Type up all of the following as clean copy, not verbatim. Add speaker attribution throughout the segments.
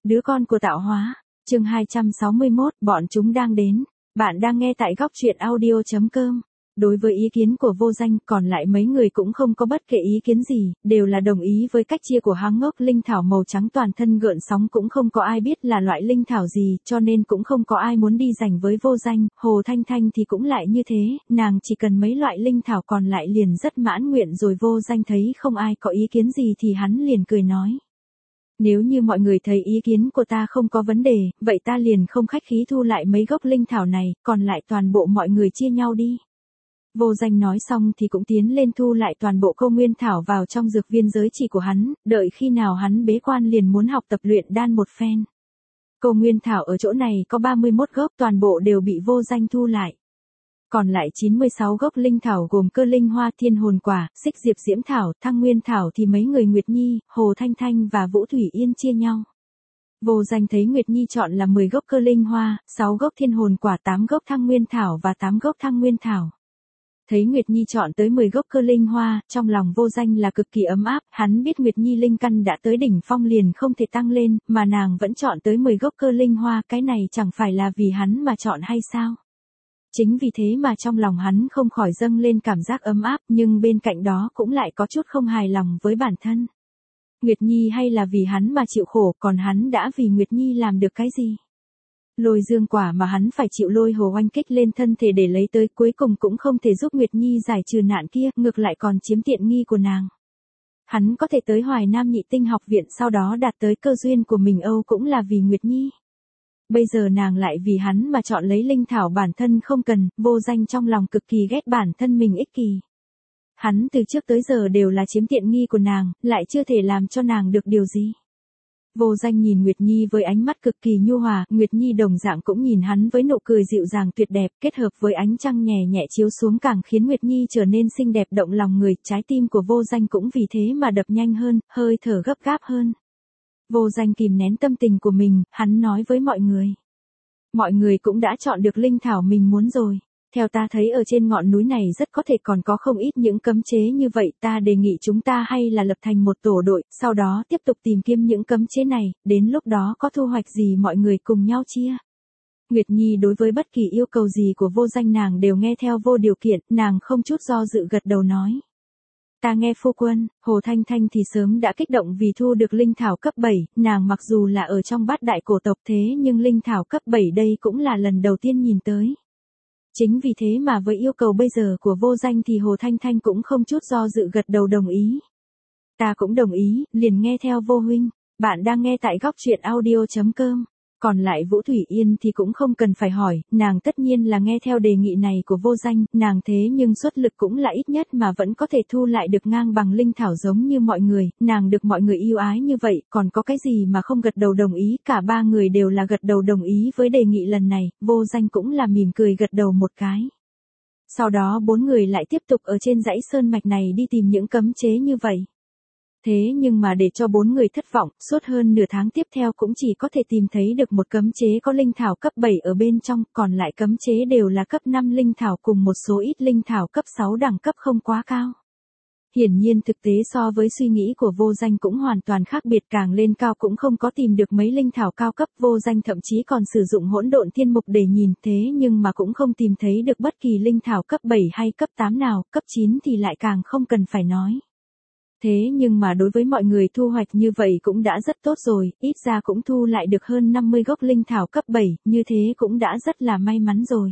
Speaker 1: Đứa con của tạo hóa. Chương 261, bọn chúng đang đến. Bạn đang nghe tại góc truyện audio.com. Đối với ý kiến của Vô Danh, còn lại mấy người cũng không có bất kể ý kiến gì, đều là đồng ý với cách chia của hắn. Ngốc linh thảo màu trắng toàn thân gợn sóng cũng không có ai biết là loại linh thảo gì, cho nên cũng không có ai muốn đi giành với Vô Danh. Hồ Thanh Thanh thì cũng lại như thế, nàng chỉ cần mấy loại linh thảo còn lại liền rất mãn nguyện rồi. Vô Danh thấy không ai có ý kiến gì thì hắn liền cười nói. Nếu như mọi người thấy ý kiến của ta không có vấn đề, vậy ta liền không khách khí thu lại mấy gốc linh thảo này, còn lại toàn bộ mọi người chia nhau đi. Vô Danh nói xong thì cũng tiến lên thu lại toàn bộ câu nguyên thảo vào trong dược viên giới chỉ của hắn, đợi khi nào hắn bế quan liền muốn học tập luyện đan một phen. Câu nguyên thảo ở chỗ này có 31 gốc, toàn bộ đều bị Vô Danh thu lại. Còn lại 96 gốc linh thảo gồm cơ linh hoa, thiên hồn quả, xích diệp diễm thảo, thăng nguyên thảo thì mấy người Nguyệt Nhi, Hồ Thanh Thanh và Vũ Thủy Yên chia nhau. Vô Danh thấy Nguyệt Nhi chọn là 10 gốc cơ linh hoa, 6 gốc thiên hồn quả, 8 gốc thăng nguyên thảo và 8 gốc thăng nguyên thảo. Thấy Nguyệt Nhi chọn tới 10 gốc cơ linh hoa, trong lòng Vô Danh là cực kỳ ấm áp, hắn biết Nguyệt Nhi linh căn đã tới đỉnh phong liền không thể tăng lên, mà nàng vẫn chọn tới 10 gốc cơ linh hoa, cái này chẳng phải là vì hắn mà chọn hay sao? Chính vì thế mà trong lòng hắn không khỏi dâng lên cảm giác ấm áp, nhưng bên cạnh đó cũng lại có chút không hài lòng với bản thân. Nguyệt Nhi hay là vì hắn mà chịu khổ, còn hắn đã vì Nguyệt Nhi làm được cái gì? Lôi dương quả mà hắn phải chịu lôi hồ oanh kích lên thân thể để lấy tới, cuối cùng cũng không thể giúp Nguyệt Nhi giải trừ nạn kia, ngược lại còn chiếm tiện nghi của nàng. Hắn có thể tới Hoài Nam Nhị Tinh học viện sau đó đạt tới cơ duyên của mình Âu cũng là vì Nguyệt Nhi. Bây giờ nàng lại vì hắn mà chọn lấy linh thảo bản thân không cần. Vô Danh trong lòng cực kỳ ghét bản thân mình ích kỷ. Hắn từ trước tới giờ đều là chiếm tiện nghi của nàng, lại chưa thể làm cho nàng được điều gì. Vô Danh nhìn Nguyệt Nhi với ánh mắt cực kỳ nhu hòa, Nguyệt Nhi đồng dạng cũng nhìn hắn với nụ cười dịu dàng tuyệt đẹp, kết hợp với ánh trăng nhẹ nhẹ chiếu xuống càng khiến Nguyệt Nhi trở nên xinh đẹp động lòng người, trái tim của Vô Danh cũng vì thế mà đập nhanh hơn, hơi thở gấp gáp hơn. Vô Danh kìm nén tâm tình của mình, hắn nói với mọi người. Mọi người cũng đã chọn được linh thảo mình muốn rồi. Theo ta thấy ở trên ngọn núi này rất có thể còn có không ít những cấm chế như vậy, ta đề nghị chúng ta hay là lập thành một tổ đội, sau đó tiếp tục tìm kiếm những cấm chế này, đến lúc đó có thu hoạch gì mọi người cùng nhau chia. Nguyệt Nhi đối với bất kỳ yêu cầu gì của Vô Danh nàng đều nghe theo vô điều kiện, nàng không chút do dự gật đầu nói. Ta nghe phu quân. Hồ Thanh Thanh thì sớm đã kích động vì thu được linh thảo cấp 7, nàng mặc dù là ở trong bát đại cổ tộc thế nhưng linh thảo cấp 7 đây cũng là lần đầu tiên nhìn tới. Chính vì thế mà với yêu cầu bây giờ của Vô Danh thì Hồ Thanh Thanh cũng không chút do dự gật đầu đồng ý. Ta cũng đồng ý, liền nghe theo Vô huynh. Bạn đang nghe tại góc truyện audio.com. Còn lại Vũ Thủy Yên thì cũng không cần phải hỏi, nàng tất nhiên là nghe theo đề nghị này của Vô Danh, nàng thế nhưng xuất lực cũng là ít nhất mà vẫn có thể thu lại được ngang bằng linh thảo giống như mọi người, nàng được mọi người yêu ái như vậy, còn có cái gì mà không gật đầu đồng ý, cả ba người đều là gật đầu đồng ý với đề nghị lần này, Vô Danh cũng là mỉm cười gật đầu một cái. Sau đó bốn người lại tiếp tục ở trên dãy sơn mạch này đi tìm những cấm chế như vậy. Thế nhưng mà để cho bốn người thất vọng, suốt hơn nửa tháng tiếp theo cũng chỉ có thể tìm thấy được một cấm chế có linh thảo cấp 7 ở bên trong, còn lại cấm chế đều là cấp 5 linh thảo cùng một số ít linh thảo cấp 6 đẳng cấp không quá cao. Hiển nhiên thực tế so với suy nghĩ của Vô Danh cũng hoàn toàn khác biệt, càng lên cao cũng không có tìm được mấy linh thảo cao cấp, Vô Danh thậm chí còn sử dụng hỗn độn thiên mục để nhìn, thế nhưng mà cũng không tìm thấy được bất kỳ linh thảo cấp 7 hay cấp 8 nào, cấp 9 thì lại càng không cần phải nói. Thế nhưng mà đối với mọi người thu hoạch như vậy cũng đã rất tốt rồi, ít ra cũng thu lại được hơn 50 gốc linh thảo cấp 7, như thế cũng đã rất là may mắn rồi.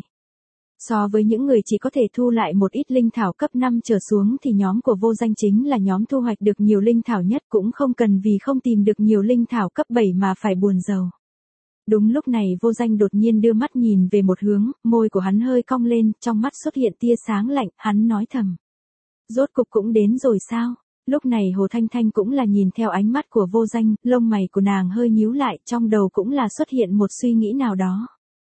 Speaker 1: So với những người chỉ có thể thu lại một ít linh thảo cấp 5 trở xuống thì nhóm của Vô Danh chính là nhóm thu hoạch được nhiều linh thảo nhất, cũng không cần vì không tìm được nhiều linh thảo cấp 7 mà phải buồn rầu. Đúng lúc này Vô Danh đột nhiên đưa mắt nhìn về một hướng, môi của hắn hơi cong lên, trong mắt xuất hiện tia sáng lạnh, hắn nói thầm. Rốt cục cũng đến rồi sao? Lúc này Hồ Thanh Thanh cũng là nhìn theo ánh mắt của Vô Danh, lông mày của nàng hơi nhíu lại, trong đầu cũng là xuất hiện một suy nghĩ nào đó.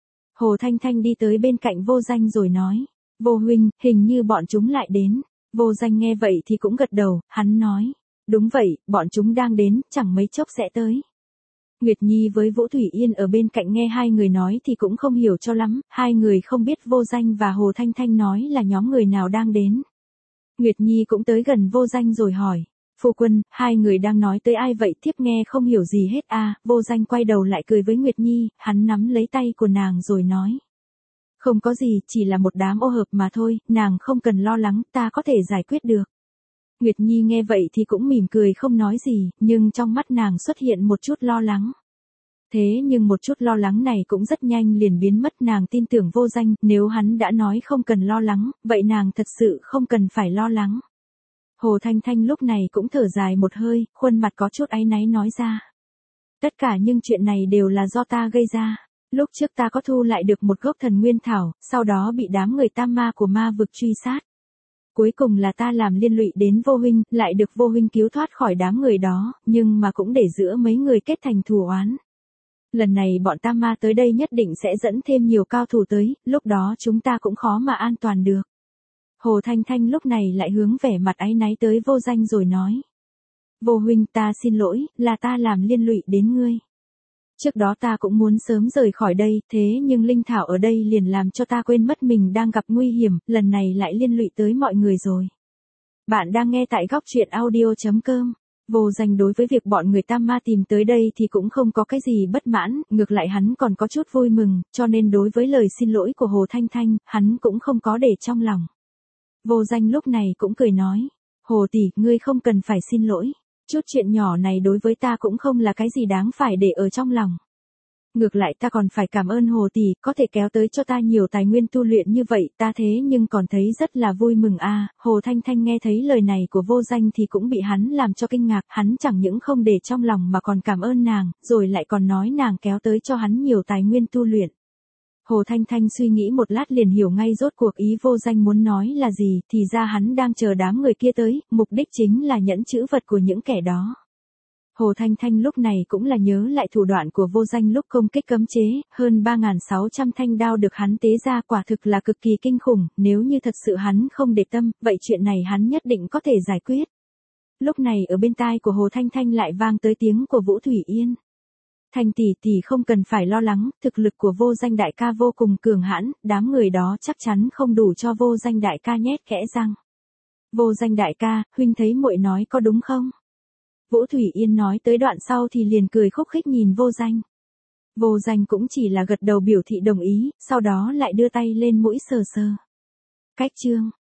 Speaker 1: Hồ Thanh Thanh đi tới bên cạnh Vô Danh rồi nói, Vô huynh, hình như bọn chúng lại đến. Vô Danh nghe vậy thì cũng gật đầu, hắn nói, đúng vậy, bọn chúng đang đến, chẳng mấy chốc sẽ tới. Nguyệt Nhi với Vũ Thủy Yên ở bên cạnh nghe hai người nói thì cũng không hiểu cho lắm, hai người không biết Vô Danh và Hồ Thanh Thanh nói là nhóm người nào đang đến. Nguyệt Nhi cũng tới gần Vô Danh rồi hỏi, Phu quân, hai người đang nói tới ai vậy? Thiếp nghe không hiểu gì hết à? Vô Danh quay đầu lại cười với Nguyệt Nhi, hắn nắm lấy tay của nàng rồi nói. Không có gì, chỉ là một đám ô hợp mà thôi, nàng không cần lo lắng, ta có thể giải quyết được. Nguyệt Nhi nghe vậy thì cũng mỉm cười không nói gì, nhưng trong mắt nàng xuất hiện một chút lo lắng. Thế nhưng một chút lo lắng này cũng rất nhanh liền biến mất, nàng tin tưởng Vô Danh, nếu hắn đã nói không cần lo lắng, vậy nàng thật sự không cần phải lo lắng. Hồ Thanh Thanh lúc này cũng thở dài một hơi, khuôn mặt có chút áy náy nói ra. Tất cả những chuyện này đều là do ta gây ra. Lúc trước ta có thu lại được một gốc thần nguyên thảo, sau đó bị đám người tam ma của ma vực truy sát. Cuối cùng là ta làm liên lụy đến Vô Huynh, lại được Vô Huynh cứu thoát khỏi đám người đó, nhưng mà cũng để giữa mấy người kết thành thù oán. Lần này bọn tam ma tới đây nhất định sẽ dẫn thêm nhiều cao thủ tới, lúc đó chúng ta cũng khó mà an toàn được. Hồ Thanh Thanh lúc này lại hướng vẻ mặt áy náy tới Vô Danh rồi nói. Vô Huynh, ta xin lỗi, là ta làm liên lụy đến ngươi. Trước đó ta cũng muốn sớm rời khỏi đây, thế nhưng linh thảo ở đây liền làm cho ta quên mất mình đang gặp nguy hiểm, lần này lại liên lụy tới mọi người rồi. Bạn đang nghe tại góc truyện audio.com. Vô Danh đối với việc bọn người tam ma tìm tới đây thì cũng không có cái gì bất mãn, ngược lại hắn còn có chút vui mừng, cho nên đối với lời xin lỗi của Hồ Thanh Thanh, hắn cũng không có để trong lòng. Vô Danh lúc này cũng cười nói, Hồ tỷ, ngươi không cần phải xin lỗi. Chút chuyện nhỏ này đối với ta cũng không là cái gì đáng phải để ở trong lòng. Ngược lại ta còn phải cảm ơn Hồ tỷ, có thể kéo tới cho ta nhiều tài nguyên tu luyện như vậy, ta thế nhưng còn thấy rất là vui mừng a. Hồ Thanh Thanh nghe thấy lời này của Vô Danh thì cũng bị hắn làm cho kinh ngạc, hắn chẳng những không để trong lòng mà còn cảm ơn nàng, rồi lại còn nói nàng kéo tới cho hắn nhiều tài nguyên tu luyện. Hồ Thanh Thanh suy nghĩ một lát liền hiểu ngay rốt cuộc ý Vô Danh muốn nói là gì, thì ra hắn đang chờ đám người kia tới, mục đích chính là nhẫn chữ vật của những kẻ đó. Hồ Thanh Thanh lúc này cũng là nhớ lại thủ đoạn của Vô Danh lúc công kích cấm chế, hơn 3.600 thanh đao được hắn tế ra quả thực là cực kỳ kinh khủng, nếu như thật sự hắn không để tâm, vậy chuyện này hắn nhất định có thể giải quyết. Lúc này ở bên tai của Hồ Thanh Thanh lại vang tới tiếng của Vũ Thủy Yên. Thanh tỷ tỷ không cần phải lo lắng, thực lực của Vô Danh đại ca vô cùng cường hãn, đám người đó chắc chắn không đủ cho Vô Danh đại ca nhét kẽ răng. Vô Danh đại ca, huynh thấy muội nói có đúng không? Vũ Thủy Yên nói tới đoạn sau thì liền cười khúc khích nhìn Vô Danh. Vô Danh cũng chỉ là gật đầu biểu thị đồng ý, sau đó lại đưa tay lên mũi sờ sờ. Cách chương